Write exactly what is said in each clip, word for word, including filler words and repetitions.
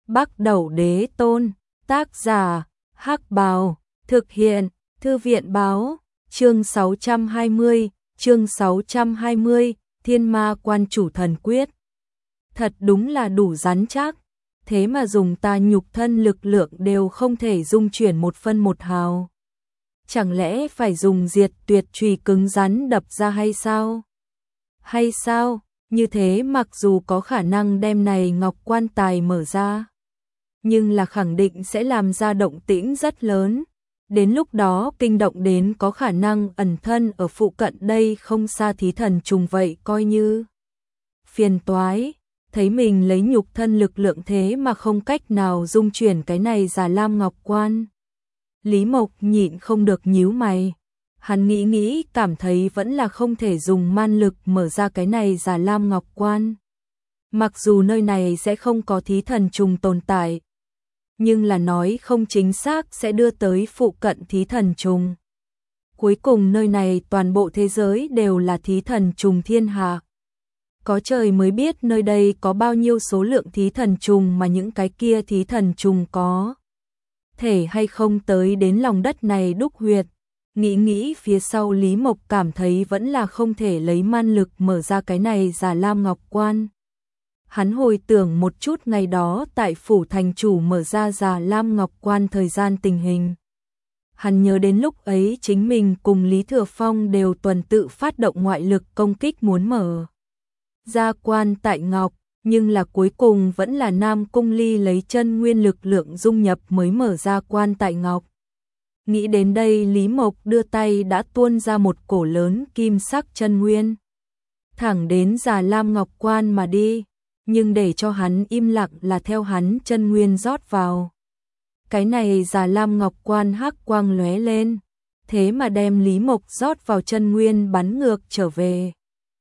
Bắc Đẩu Đế Tôn, tác giả, Hắc Bào, thực hiện, Thư viện báo, chương sáu trăm hai mươi, chương sáu trăm hai mươi, Thiên Ma Quan Chủ Thần Quyết. Thật đúng là đủ rắn chắc, thế mà dùng ta nhục thân lực lượng đều không thể dung chuyển một phân một hào. Chẳng lẽ phải dùng diệt tuyệt chùy cứng rắn đập ra hay sao? Hay sao, như thế mặc dù có khả năng đem này ngọc quan tài mở ra, nhưng là khẳng định sẽ làm ra động tĩnh rất lớn. Đến lúc đó kinh động đến có khả năng ẩn thân ở phụ cận đây không xa thí thần trùng vậy coi như phiền toái. Thấy mình lấy nhục thân lực lượng thế mà không cách nào dung chuyển cái này Già Lam Ngọc Quan. Lý Mộc nhịn không được nhíu mày. Hắn nghĩ nghĩ cảm thấy vẫn là không thể dùng man lực mở ra cái này Già Lam Ngọc Quan. Mặc dù nơi này sẽ không có thí thần trùng tồn tại, nhưng là nói không chính xác sẽ đưa tới phụ cận thí thần trùng. Cuối cùng nơi này toàn bộ thế giới đều là thí thần trùng thiên hạ. Có trời mới biết nơi đây có bao nhiêu số lượng thí thần trùng mà những cái kia thí thần trùng có thể hay không tới đến lòng đất này đúc huyệt. Nghĩ nghĩ phía sau Lý Mộc cảm thấy vẫn là không thể lấy man lực mở ra cái này Già Lam Ngọc Quan. Hắn hồi tưởng một chút ngày đó tại phủ thành chủ mở ra Già Lam Ngọc Quan thời gian tình hình. Hắn nhớ đến lúc ấy chính mình cùng Lý Thừa Phong đều tuần tự phát động ngoại lực công kích muốn mở ra quan tại Ngọc, nhưng là cuối cùng vẫn là Nam Cung Ly lấy chân nguyên lực lượng dung nhập mới mở ra quan tại Ngọc. Nghĩ đến đây Lý Mộc đưa tay đã tuôn ra một cổ lớn kim sắc chân nguyên, thẳng đến Già Lam Ngọc Quan mà đi, nhưng để cho hắn im lặng là theo hắn chân nguyên rót vào. Cái này Già Lam Ngọc Quan hắc quang lóe lên, thế mà đem Lý Mộc rót vào chân nguyên bắn ngược trở về.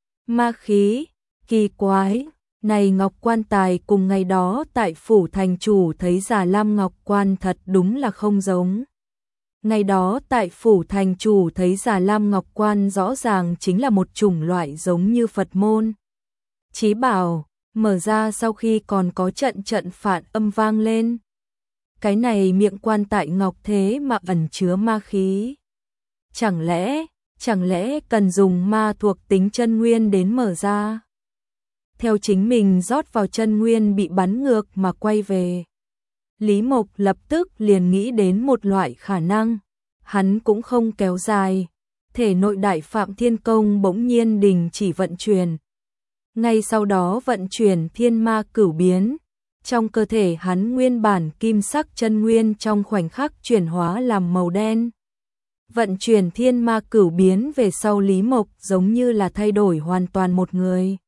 Ma khí, kỳ quái, này Ngọc Quan tài cùng ngày đó tại phủ thành chủ thấy Già Lam Ngọc Quan thật đúng là không giống. Ngày đó tại phủ thành chủ thấy Già Lam Ngọc Quan rõ ràng chính là một chủng loại giống như Phật môn chí bảo, mở ra sau khi còn có trận trận phản âm vang lên. Cái này miệng quan tại Ngọc thế mà ẩn chứa ma khí. Chẳng lẽ, chẳng lẽ cần dùng ma thuộc tính chân nguyên đến mở ra? Theo chính mình rót vào chân nguyên bị bắn ngược mà quay về. Lý Mộc lập tức liền nghĩ đến một loại khả năng. Hắn cũng không kéo dài. Thể nội Đại Phạm Thiên Công bỗng nhiên đình chỉ vận chuyển. Ngay sau đó vận chuyển thiên ma cửu biến. Trong cơ thể hắn nguyên bản kim sắc chân nguyên trong khoảnh khắc chuyển hóa làm màu đen. Vận chuyển thiên ma cửu biến về sau Lý Mộc giống như là thay đổi hoàn toàn một người.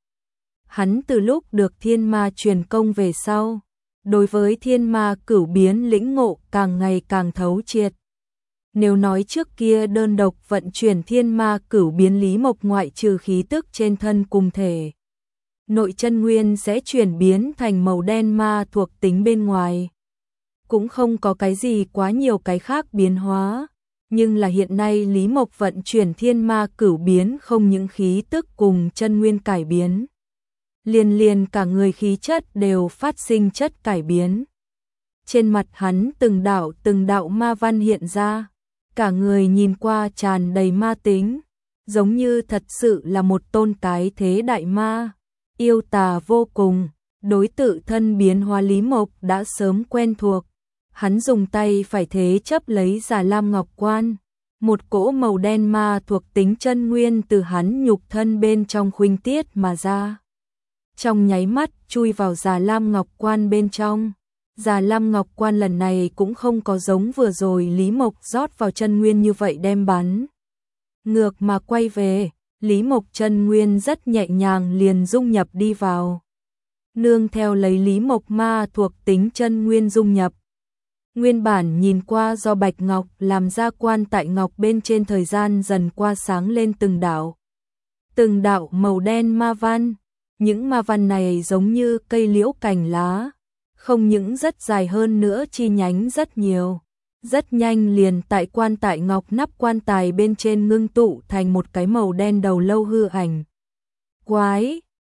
Hắn từ lúc được thiên ma truyền công về sau, đối với thiên ma cửu biến lĩnh ngộ càng ngày càng thấu triệt. Nếu nói trước kia đơn độc vận chuyển thiên ma cửu biến Lý Mộc ngoại trừ khí tức trên thân cùng thể, nội chân nguyên sẽ chuyển biến thành màu đen ma thuộc tính bên ngoài. Cũng không có cái gì quá nhiều cái khác biến hóa, nhưng là hiện nay Lý Mộc vận chuyển thiên ma cửu biến không những khí tức cùng chân nguyên cải biến. Liền liền cả người khí chất đều phát sinh chất cải biến. Trên mặt hắn từng đạo từng đạo ma văn hiện ra, cả người nhìn qua tràn đầy ma tính, giống như thật sự là một tôn cái thế đại ma, yêu tà vô cùng. Đối tự thân biến hóa Lý Mộc đã sớm quen thuộc, hắn dùng tay phải thế chấp lấy Già Lam Ngọc Quan, một cỗ màu đen ma thuộc tính chân nguyên từ hắn nhục thân bên trong khuynh tiết mà ra. Trong nháy mắt chui vào Già Lam Ngọc Quan bên trong. Già Lam Ngọc Quan lần này cũng không có giống vừa rồi Lý Mộc rót vào chân nguyên như vậy đem bắn ngược mà quay về. Lý Mộc chân nguyên rất nhẹ nhàng liền dung nhập đi vào. Nương theo lấy Lý Mộc ma thuộc tính chân nguyên dung nhập. Nguyên bản nhìn qua do bạch ngọc làm ra quan tại ngọc bên trên thời gian dần qua sáng lên từng đạo. Từng đạo màu đen ma văn. Những ma văn này giống như cây liễu cành lá, không những rất dài hơn nữa chi nhánh rất nhiều. Rất nhanh liền tại quan tại ngọc nắp quan tài bên trên ngưng tụ thành một cái màu đen đầu lâu hư ảnh. Quái,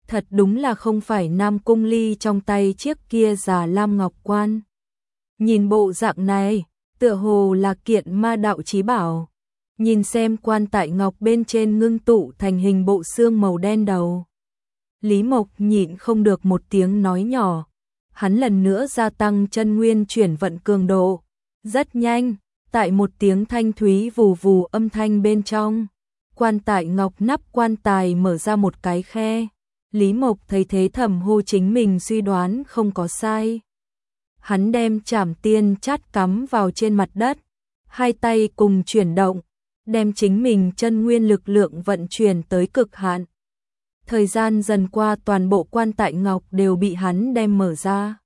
Thật đúng là không phải Nam Cung Ly trong tay chiếc kia già lam ngọc quan. Nhìn bộ dạng này, tựa hồ là kiện ma đạo chí bảo. Nhìn xem quan tại ngọc bên trên ngưng tụ thành hình bộ xương màu đen đầu. Lý Mộc nhịn không được một tiếng nói nhỏ. Hắn lần nữa gia tăng chân nguyên chuyển vận cường độ. Rất nhanh, tại một tiếng thanh thúy vù vù âm thanh bên trong. Quan tại ngọc nắp quan tài mở ra một cái khe. Lý Mộc thấy thế thầm hô chính mình suy đoán không có sai. Hắn đem trảm tiên chát cắm vào trên mặt đất. Hai tay cùng chuyển động. Đem chính mình chân nguyên lực lượng vận chuyển tới cực hạn. Thời gian dần qua toàn bộ quan tại ngọc đều bị hắn đem mở ra.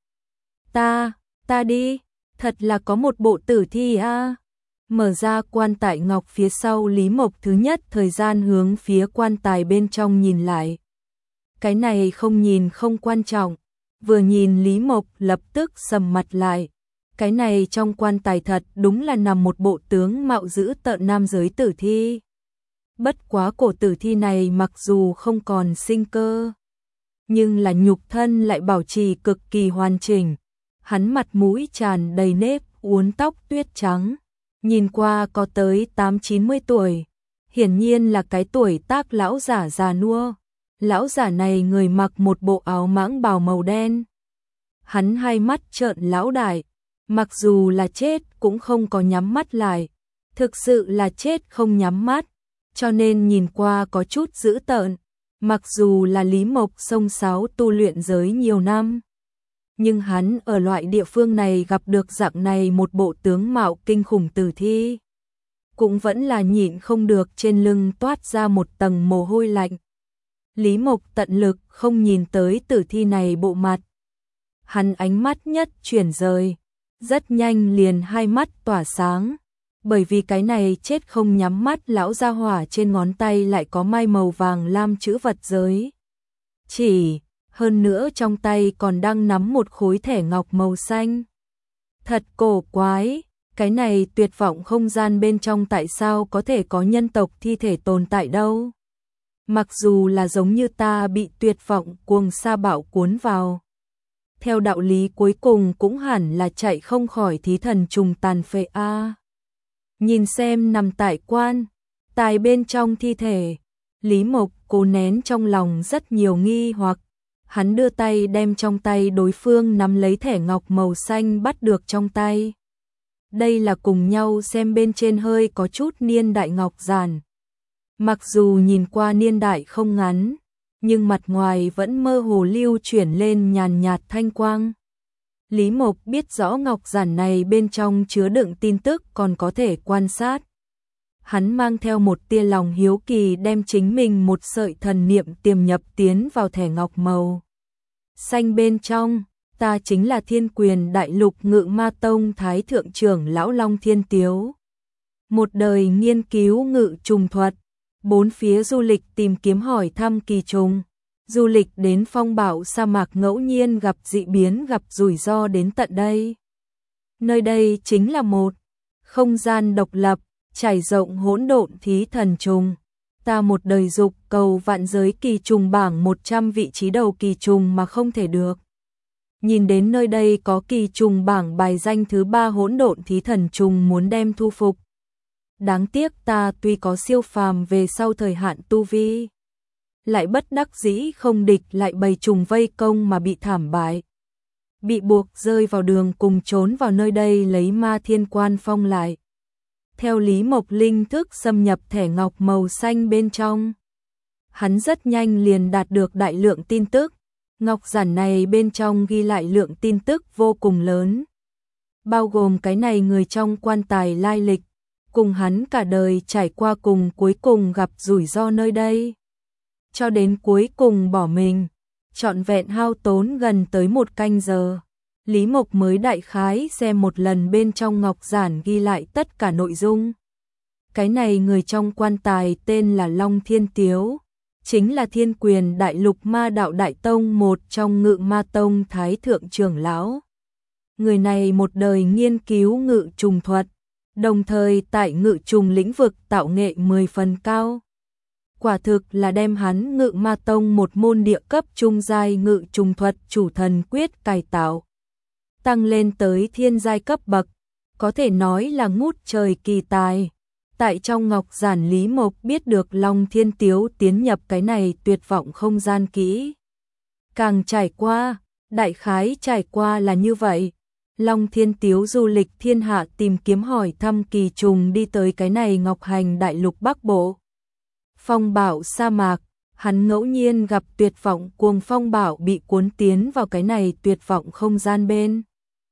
Ta, ta đi, thật là có một bộ tử thi a. À. Mở ra quan tại ngọc phía sau Lý Mộc thứ nhất thời gian hướng phía quan tài bên trong nhìn lại. Cái này không nhìn không quan trọng, vừa nhìn Lý Mộc lập tức sầm mặt lại. Cái này trong quan tài thật đúng là nằm một bộ tướng mạo dữ tợn nam giới tử thi. Bất quá cổ tử thi này mặc dù không còn sinh cơ, nhưng là nhục thân lại bảo trì cực kỳ hoàn chỉnh. Hắn mặt mũi tràn đầy nếp, uốn tóc tuyết trắng, nhìn qua có tới tám chín mươi tuổi, hiển nhiên là cái tuổi tác lão giả già nua. Lão giả này người mặc một bộ áo mãng bào màu đen. Hắn hai mắt trợn lão đại, mặc dù là chết cũng không có nhắm mắt lại, thực sự là chết không nhắm mắt, cho nên nhìn qua có chút dữ tợn. Mặc dù là Lý Mộc xông xáo tu luyện giới nhiều năm, nhưng hắn ở loại địa phương này gặp được dạng này một bộ tướng mạo kinh khủng tử thi, cũng vẫn là nhịn không được trên lưng toát ra một tầng mồ hôi lạnh. Lý Mộc tận lực không nhìn tới tử thi này bộ mặt. Hắn ánh mắt nhất chuyển rời, rất nhanh liền hai mắt tỏa sáng, bởi vì cái này chết không nhắm mắt lão gia hỏa trên ngón tay lại có mai màu vàng lam chữ vật giới. Chỉ, hơn nữa trong tay còn đang nắm một khối thẻ ngọc màu xanh. Thật cổ quái, cái này tuyệt vọng không gian bên trong tại sao có thể có nhân tộc thi thể tồn tại đâu? Mặc dù là giống như ta bị tuyệt vọng cuồng sa bạo cuốn vào. Theo đạo lý cuối cùng cũng hẳn là chạy không khỏi thí thần trùng tàn phệ a. Nhìn xem nằm tại quan tài bên trong thi thể, Lý Mộc cố nén trong lòng rất nhiều nghi hoặc. Hắn đưa tay đem trong tay đối phương nắm lấy thẻ ngọc màu xanh bắt được trong tay. Đây là cùng nhau xem bên trên hơi có chút niên đại ngọc giản. Mặc dù nhìn qua niên đại không ngắn, nhưng mặt ngoài vẫn mơ hồ lưu chuyển lên nhàn nhạt thanh quang. Lý Mộc biết rõ ngọc giản này bên trong chứa đựng tin tức còn có thể quan sát. Hắn mang theo một tia lòng hiếu kỳ đem chính mình một sợi thần niệm tiềm nhập tiến vào thẻ ngọc màu xanh bên trong. Ta chính là Thiên Quyền Đại Lục Ngự Ma Tông Thái Thượng trưởng lão Long Thiên Tiếu. Một đời nghiên cứu ngự trùng thuật, bốn phía du lịch tìm kiếm hỏi thăm kỳ trùng, du lịch đến phong bạo sa mạc ngẫu nhiên gặp dị biến gặp rủi ro đến tận đây. Nơi đây chính là một không gian độc lập, trải rộng hỗn độn thí thần trùng. Ta một đời dục cầu vạn giới kỳ trùng bảng một trăm vị trí đầu kỳ trùng mà không thể được. Nhìn đến nơi đây có kỳ trùng bảng bài danh thứ ba hỗn độn thí thần trùng muốn đem thu phục. Đáng tiếc ta tuy có siêu phàm về sau thời hạn tu vi, lại bất đắc dĩ không địch lại bầy trùng vây công mà bị thảm bại. Bị buộc rơi vào đường cùng trốn vào nơi đây lấy Ma Thiên Quan Phong lại. Theo Lý Mộc linh thức xâm nhập thẻ ngọc màu xanh bên trong, hắn rất nhanh liền đạt được đại lượng tin tức. Ngọc giản này bên trong ghi lại lượng tin tức vô cùng lớn, bao gồm cái này người trong quan tài lai lịch, cùng hắn cả đời trải qua cùng cuối cùng gặp rủi ro nơi đây, cho đến cuối cùng bỏ mình, trọn vẹn hao tốn gần tới một canh giờ. Lý Mộc mới đại khái xem một lần bên trong ngọc giản ghi lại tất cả nội dung. Cái này người trong quan tài tên là Long Thiên Tiếu, chính là Thiên Quyền Đại Lục Ma Đạo Đại Tông một trong Ngự Ma Tông Thái Thượng trưởng lão. Người này một đời nghiên cứu ngự trùng thuật, đồng thời tại ngự trùng lĩnh vực tạo nghệ mười phần cao. quả thực là đem hắn Ngự Ma Tông một môn địa cấp trung giai ngự trùng thuật chủ thần quyết cải tạo, tăng lên tới thiên giai cấp bậc, có thể nói là ngút trời kỳ tài. Tại trong ngọc giản Lý Mộc biết được Long Thiên Tiếu tiến nhập cái này tuyệt vọng không gian kỹ. Càng trải qua, đại khái trải qua là như vậy. Long Thiên Tiếu du lịch thiên hạ tìm kiếm hỏi thăm kỳ trùng đi tới cái này Ngọc Hành đại lục Bắc Bộ. Phong bạo sa mạc, hắn ngẫu nhiên gặp tuyệt vọng cuồng phong bạo bị cuốn tiến vào cái này tuyệt vọng không gian bên.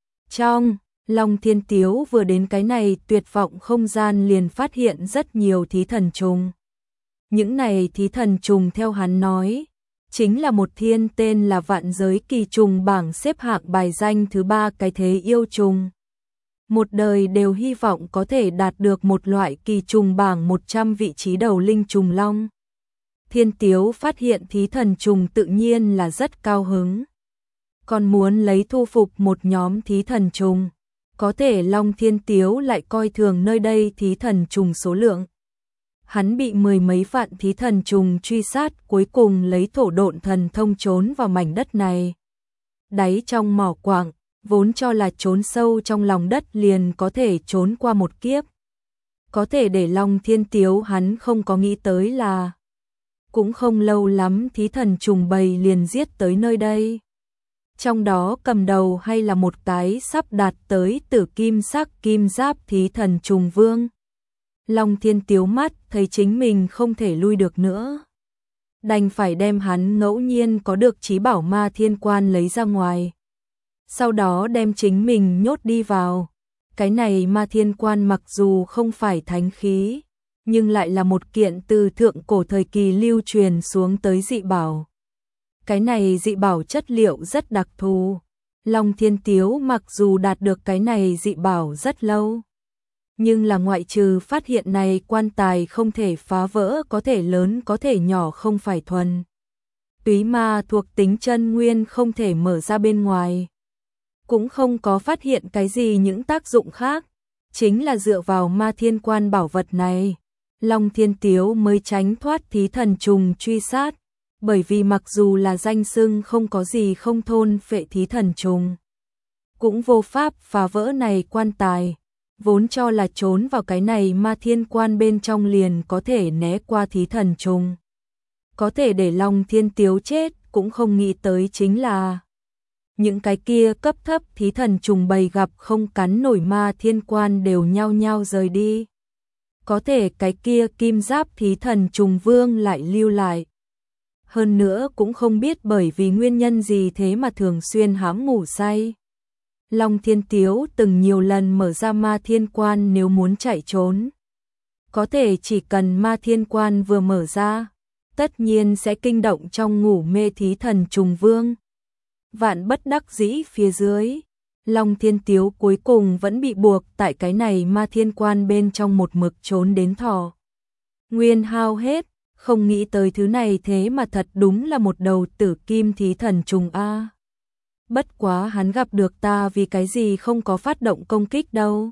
Trong, Long Thiên Tiếu vừa đến cái này tuyệt vọng không gian liền phát hiện rất nhiều thí thần trùng. Những này thí thần trùng theo hắn nói, chính là một thiên tên là vạn giới kỳ trùng bảng xếp hạng bài danh thứ ba cái thế yêu trùng. Một đời đều hy vọng có thể đạt được một loại kỳ trùng bảng một trăm vị trí đầu linh trùng long. Thiên Tiếu phát hiện thí thần trùng tự nhiên là rất cao hứng. Còn muốn lấy thu phục một nhóm thí thần trùng, có thể Long Thiên Tiếu lại coi thường nơi đây thí thần trùng số lượng. Hắn bị mười mấy vạn thí thần trùng truy sát, cuối cùng lấy thổ độn thần thông trốn vào mảnh đất này. Đáy trong mỏ quặng, vốn cho là trốn sâu trong lòng đất liền có thể trốn qua một kiếp. Có thể để Long Thiên Tiếu hắn không có nghĩ tới là cũng không lâu lắm thí thần trùng bầy liền giết tới nơi đây. Trong đó cầm đầu hay là một cái sắp đạt tới tử kim sắc kim giáp thí thần trùng vương. Long Thiên Tiếu mắt thấy chính mình không thể lui được nữa, đành phải đem hắn ngẫu nhiên có được trí bảo ma thiên quan lấy ra ngoài, sau đó đem chính mình nhốt đi vào. Cái này ma thiên quan mặc dù không phải thánh khí, nhưng lại là một kiện từ thượng cổ thời kỳ lưu truyền xuống tới dị bảo. Cái này dị bảo chất liệu rất đặc thù. Long Thiên Tiếu mặc dù đạt được cái này dị bảo rất lâu, nhưng là ngoại trừ phát hiện này quan tài không thể phá vỡ, có thể lớn có thể nhỏ không phải thuần túy ma thuộc tính chân nguyên không thể mở ra bên ngoài, cũng không có phát hiện cái gì những tác dụng khác. Chính là dựa vào ma thiên quan bảo vật này, Long Thiên Tiếu mới tránh thoát thí thần trùng truy sát. Bởi vì mặc dù là danh xưng không có gì không thôn phệ thí thần trùng, cũng vô pháp phá vỡ này quan tài, vốn cho là trốn vào cái này ma thiên quan bên trong liền có thể né qua thí thần trùng. Có thể để Long Thiên Tiếu chết cũng không nghĩ tới chính là những cái kia cấp thấp thí thần trùng bầy gặp không cắn nổi ma thiên quan đều nhao nhao rời đi. Có thể cái kia kim giáp thí thần trùng vương lại lưu lại. Hơn nữa cũng không biết bởi vì nguyên nhân gì thế mà thường xuyên hãm ngủ say. Long Thiên Tiếu từng nhiều lần mở ra ma thiên quan nếu muốn chạy trốn. Có thể chỉ cần ma thiên quan vừa mở ra, tất nhiên sẽ kinh động trong ngủ mê thí thần trùng vương. Vạn bất đắc dĩ phía dưới, Long Thiên Tiếu cuối cùng vẫn bị buộc tại cái này ma thiên quan bên trong một mực trốn đến thọ nguyên hao hết. Không nghĩ tới thứ này thế mà thật đúng là một đầu tử kim thí thần trùng a. Bất quá hắn gặp được ta vì cái gì không có phát động công kích đâu.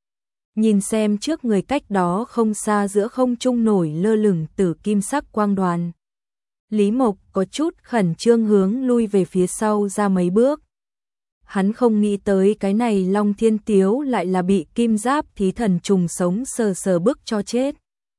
Nhìn xem trước người cách đó không xa giữa không trung nổi lơ lửng tử kim sắc quang đoàn, Lý Mộc có chút khẩn trương hướng lui về phía sau ra mấy bước. Hắn không nghĩ tới cái này Long Thiên Tiếu lại là bị kim giáp thí thần trùng sống sờ sờ bức cho chết.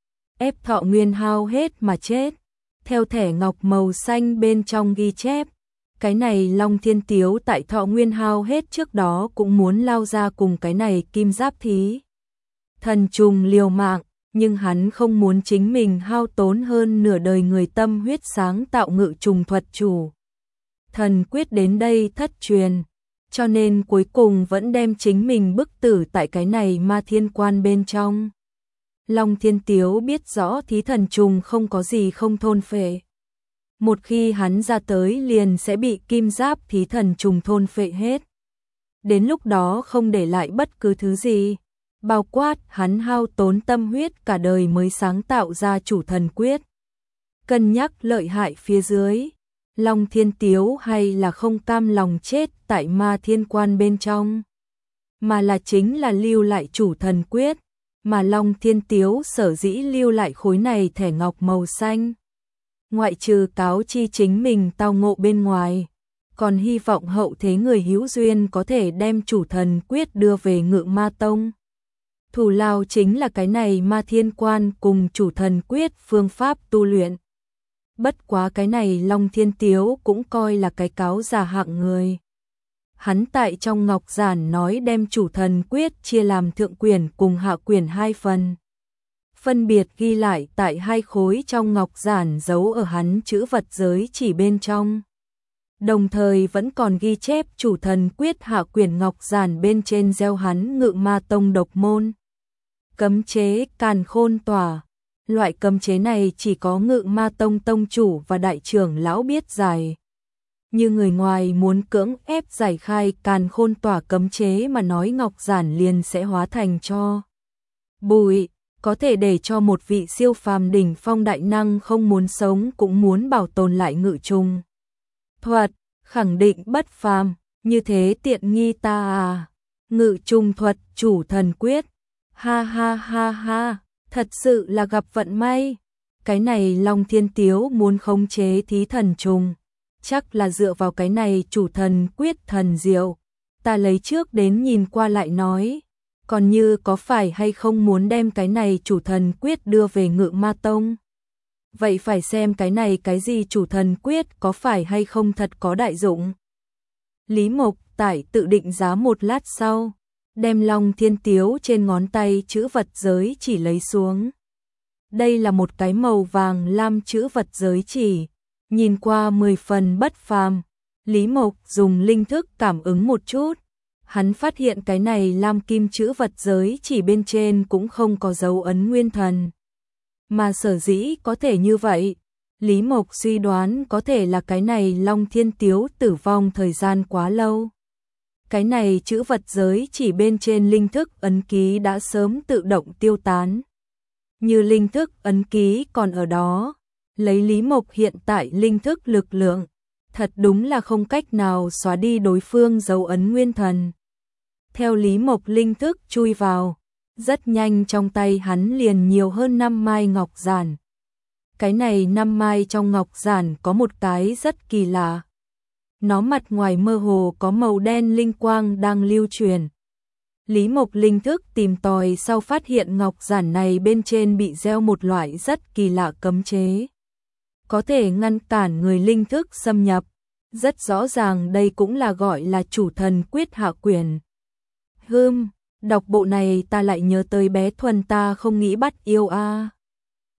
Ép thọ nguyên hao hết mà chết. Theo thẻ ngọc màu xanh bên trong ghi chép, cái này Long Thiên Tiếu tại thọ nguyên hao hết trước đó cũng muốn lao ra cùng cái này kim giáp thí thần trùng liều mạng, nhưng hắn không muốn chính mình hao tốn hơn nửa đời người tâm huyết sáng tạo ngự trùng thuật chủ thần quyết đến đây thất truyền, cho nên cuối cùng vẫn đem chính mình bức tử tại cái này ma thiên quan bên trong. Long Thiên Tiếu biết rõ thí thần trùng không có gì không thôn phệ. Một khi hắn ra tới liền sẽ bị kim giáp thí thần trùng thôn phệ hết. Đến lúc đó không để lại bất cứ thứ gì, bao quát hắn hao tốn tâm huyết cả đời mới sáng tạo ra chủ thần quyết. Cân nhắc lợi hại phía dưới, Long Thiên Tiếu hay là không cam lòng chết tại ma thiên quan bên trong, mà là chính là lưu lại chủ thần quyết. mà Long Thiên Tiếu sở dĩ lưu lại khối này thẻ ngọc màu xanh. Ngoại trừ cáo chi chính mình tao ngộ bên ngoài, còn hy vọng hậu thế người hữu duyên có thể đem chủ thần quyết đưa về Ngự Ma Tông. Thủ lao chính là cái này Ma Thiên Quan cùng chủ thần quyết phương pháp tu luyện. Bất quá cái này Long Thiên Tiếu cũng coi là cái cáo già hạng người. Hắn tại trong ngọc giản nói đem chủ thần quyết chia làm thượng quyển cùng hạ quyển hai phần. Phân biệt ghi lại tại hai khối trong ngọc giản giấu ở hắn chữ vật giới chỉ bên trong. Đồng thời vẫn còn ghi chép chủ thần quyết hạ quyển ngọc giản bên trên gieo hắn Ngự Ma Tông độc môn. Cấm chế Càn Khôn Tỏa. Loại cấm chế này chỉ có Ngự Ma Tông tông chủ và đại trưởng lão biết giải. Như người ngoài muốn cưỡng ép giải khai Càn Khôn Tỏa cấm chế mà nói ngọc giản liền sẽ hóa thành cho bụi, có thể để cho một vị siêu phàm đỉnh phong đại năng không muốn sống cũng muốn bảo tồn lại ngự trùng thuật, khẳng định bất phàm, như thế tiện nghi ta à. Ngự trùng thuật chủ thần quyết. Ha ha ha ha, thật sự là gặp vận may. Cái này Long Thiên Tiếu muốn khống chế thí thần trùng, chắc là dựa vào cái này chủ thần quyết thần diệu. Ta lấy trước đến nhìn qua lại nói, còn như có phải hay không muốn đem cái này chủ thần quyết đưa về Ngự Ma Tông. Vậy phải xem cái này cái gì chủ thần quyết có phải hay không thật có đại dụng. Lý Mộc Tải tự định giá một lát sau, đem Long Thiên Tiếu trên ngón tay chữ vật giới chỉ lấy xuống. Đây là một cái màu vàng lam chữ vật giới chỉ, nhìn qua mười phần bất phàm. Lý Mộc dùng linh thức cảm ứng một chút, hắn phát hiện cái này lam kim chữ vật giới chỉ bên trên cũng không có dấu ấn nguyên thần. Mà sở dĩ có thể như vậy, Lý Mộc suy đoán có thể là cái này Long Thiên Tiếu tử vong thời gian quá lâu. Cái này chữ vật giới chỉ bên trên linh thức ấn ký đã sớm tự động tiêu tán. Như linh thức ấn ký còn ở đó, lấy Lý Mộc hiện tại linh thức lực lượng, thật đúng là không cách nào xóa đi đối phương dấu ấn nguyên thần. Theo Lý Mộc linh thức chui vào, rất nhanh trong tay hắn liền nhiều hơn năm mai ngọc giản. Cái này năm mai trong ngọc giản có một cái rất kỳ lạ. Nó mặt ngoài mơ hồ có màu đen linh quang đang lưu truyền. Lý Mộc linh thức tìm tòi sau phát hiện ngọc giản này bên trên bị gieo một loại rất kỳ lạ cấm chế. Có thể ngăn cản người linh thức xâm nhập. Rất rõ ràng đây cũng là gọi là chủ thần quyết hạ quyển. Hừm, đọc bộ này ta lại nhớ tới bé Thuần ta không nghĩ bắt yêu a. À.